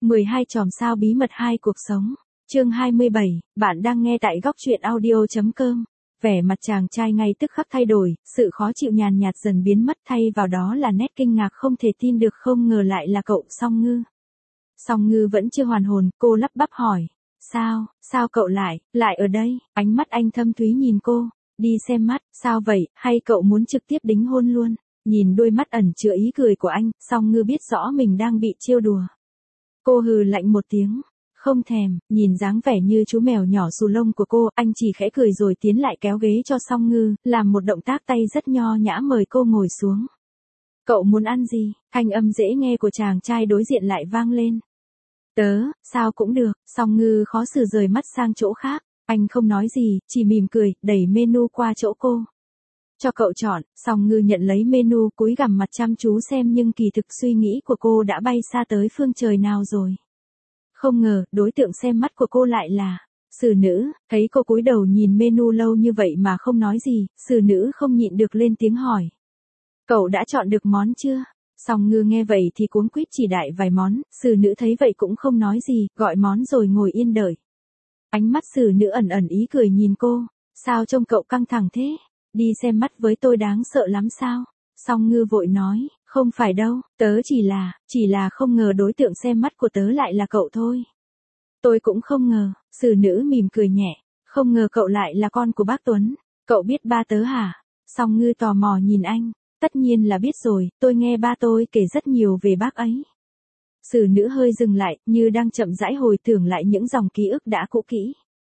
12 chòm sao bí mật 2 cuộc sống. Chương 27, bạn đang nghe tại góc truyện audio.com. Vẻ mặt chàng trai ngay tức khắc thay đổi, sự khó chịu nhàn nhạt dần biến mất, thay vào đó là nét kinh ngạc không thể tin được, không ngờ lại là cậu. Song Ngư. Song Ngư vẫn chưa hoàn hồn, cô lắp bắp hỏi. Sao cậu lại ở đây? Ánh mắt anh thâm thúy nhìn cô. Đi xem mắt, sao vậy, hay cậu muốn trực tiếp đính hôn luôn? Nhìn đôi mắt ẩn chứa ý cười của anh, Song Ngư biết rõ mình đang bị trêu đùa. Cô hừ lạnh một tiếng. Không thèm. Nhìn dáng vẻ như chú mèo nhỏ xù lông của cô, anh chỉ khẽ cười rồi tiến lại kéo ghế cho Song Ngư, làm một động tác tay rất nho nhã mời cô ngồi xuống. Cậu muốn ăn gì? Thanh âm dễ nghe của chàng trai đối diện lại vang lên. Sao cũng được. Song Ngư khó xử rời mắt sang chỗ khác. Anh không nói gì, chỉ mỉm cười, đẩy menu qua chỗ cô. Cho cậu chọn. Song Ngư nhận lấy menu, cúi gằm mặt chăm chú xem, nhưng kỳ thực suy nghĩ của cô đã bay xa tới phương trời nào rồi. Không ngờ, đối tượng xem mắt của cô lại là xử nữ. Thấy cô cúi đầu nhìn menu lâu như vậy mà không nói gì, xử nữ không nhịn được lên tiếng hỏi. Cậu đã chọn được món chưa? Song Ngư nghe vậy thì cuống quýt chỉ đại vài món, xử nữ thấy vậy cũng không nói gì, gọi món rồi ngồi yên đợi. Ánh mắt xử nữ ẩn ẩn ý cười nhìn cô. Sao trông cậu căng thẳng thế? Đi xem mắt với tôi đáng sợ lắm sao? Song Ngư vội nói, không phải đâu, tớ chỉ là không ngờ đối tượng xem mắt của tớ lại là cậu thôi. Tôi cũng không ngờ. Xử nữ mỉm cười nhẹ, không ngờ cậu lại là con của bác Tuấn. Cậu biết ba tớ hả? Song Ngư tò mò nhìn anh. Tất nhiên là biết rồi, tôi nghe ba tôi kể rất nhiều về bác ấy. Xử nữ hơi dừng lại, như đang chậm rãi hồi tưởng lại những dòng ký ức đã cũ kỹ.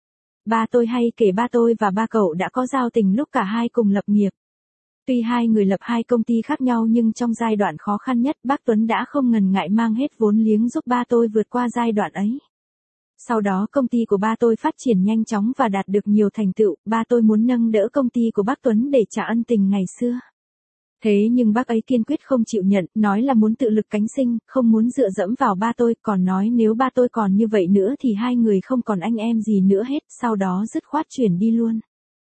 Ba tôi hay kể ba tôi và ba cậu đã có giao tình lúc cả hai cùng lập nghiệp. Tuy hai người lập hai công ty khác nhau nhưng trong giai đoạn khó khăn nhất, bác Tuấn đã không ngần ngại mang hết vốn liếng giúp ba tôi vượt qua giai đoạn ấy. Sau đó công ty của ba tôi phát triển nhanh chóng và đạt được nhiều thành tựu, ba tôi muốn nâng đỡ công ty của bác Tuấn để trả ân tình ngày xưa. Thế nhưng bác ấy kiên quyết không chịu nhận, nói là muốn tự lực cánh sinh, không muốn dựa dẫm vào ba tôi, còn nói nếu ba tôi còn như vậy nữa thì hai người không còn anh em gì nữa hết, sau đó dứt khoát chuyển đi luôn.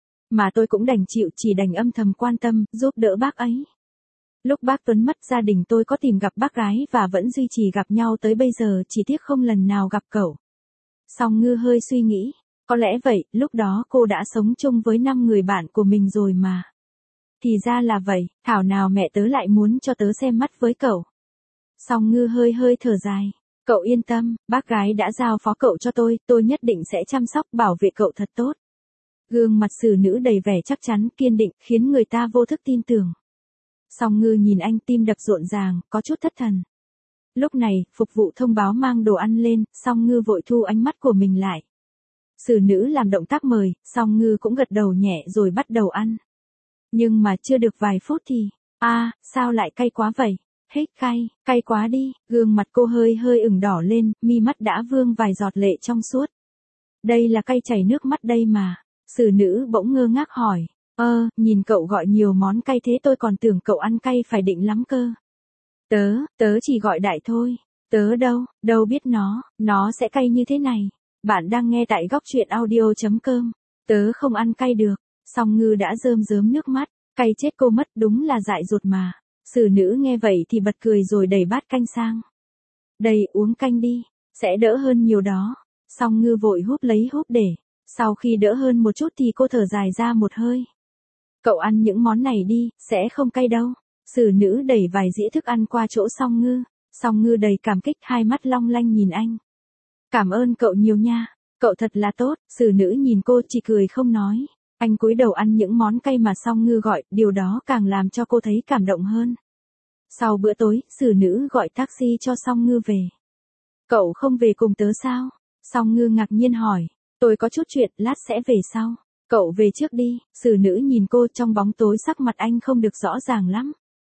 Mà tôi cũng đành chịu, chỉ đành âm thầm quan tâm, giúp đỡ bác ấy. Lúc bác Tuấn mất, gia đình tôi có tìm gặp bác gái và vẫn duy trì gặp nhau tới bây giờ, chỉ tiếc không lần nào gặp cậu. Song Ngư hơi suy nghĩ, có lẽ vậy, lúc đó cô đã sống chung với 5 người bạn của mình rồi mà. Thì ra là vậy, thảo nào mẹ tớ lại muốn cho tớ xem mắt với cậu. Song Ngư hơi thở dài. Cậu yên tâm, bác gái đã giao phó cậu cho tôi nhất định sẽ chăm sóc bảo vệ cậu thật tốt. Gương mặt xử nữ đầy vẻ chắc chắn, kiên định, khiến người ta vô thức tin tưởng. Song Ngư nhìn anh, tim đập rộn ràng, có chút thất thần. Lúc này, phục vụ thông báo mang đồ ăn lên, Song Ngư vội thu ánh mắt của mình lại. Xử nữ làm động tác mời, Song Ngư cũng gật đầu nhẹ rồi bắt đầu ăn. Nhưng mà chưa được vài phút thì, sao lại cay quá vậy? Hết cay quá đi. Gương mặt cô hơi ửng đỏ lên, mi mắt đã vương vài giọt lệ trong suốt. Đây là cay chảy nước mắt đây mà. Xử nữ bỗng ngơ ngác hỏi. Nhìn cậu gọi nhiều món cay thế tôi còn tưởng cậu ăn cay phải định lắm cơ. Tớ chỉ gọi đại thôi. Tớ đâu biết nó sẽ cay như thế này. Bạn đang nghe tại góc truyện audio.com. Tớ không ăn cay được. Song Ngư đã rơm rớm nước mắt, cay chết cô mất, đúng là dại dột mà. Xử nữ nghe vậy thì bật cười rồi đẩy bát canh sang. Đây, uống canh đi, sẽ đỡ hơn nhiều đó. Song Ngư vội húp lấy húp để. Sau khi đỡ hơn một chút thì cô thở dài ra một hơi. Cậu ăn những món này đi, sẽ không cay đâu. Xử nữ đẩy vài dĩa thức ăn qua chỗ Song Ngư. Song Ngư đầy cảm kích, hai mắt long lanh nhìn anh. Cảm ơn cậu nhiều nha, cậu thật là tốt. Xử nữ nhìn cô chỉ cười không nói. Anh cúi đầu ăn những món cay mà Song Ngư gọi, điều đó càng làm cho cô thấy cảm động hơn. Sau bữa tối, xử nữ gọi taxi cho Song Ngư về. Cậu không về cùng tớ sao? Song Ngư ngạc nhiên hỏi. Tôi có chút chuyện, lát sẽ về sau. Cậu về trước đi. Xử nữ nhìn cô, trong bóng tối sắc mặt anh không được rõ ràng lắm.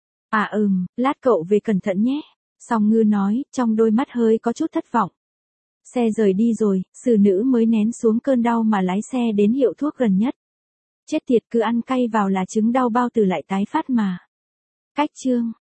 Lát cậu về cẩn thận nhé. Song Ngư nói, trong đôi mắt hơi có chút thất vọng. Xe rời đi rồi, xử nữ mới nén xuống cơn đau mà lái xe đến hiệu thuốc gần nhất. Chết tiệt, cứ ăn cay vào là chứng đau bao tử lại tái phát mà. Cách chương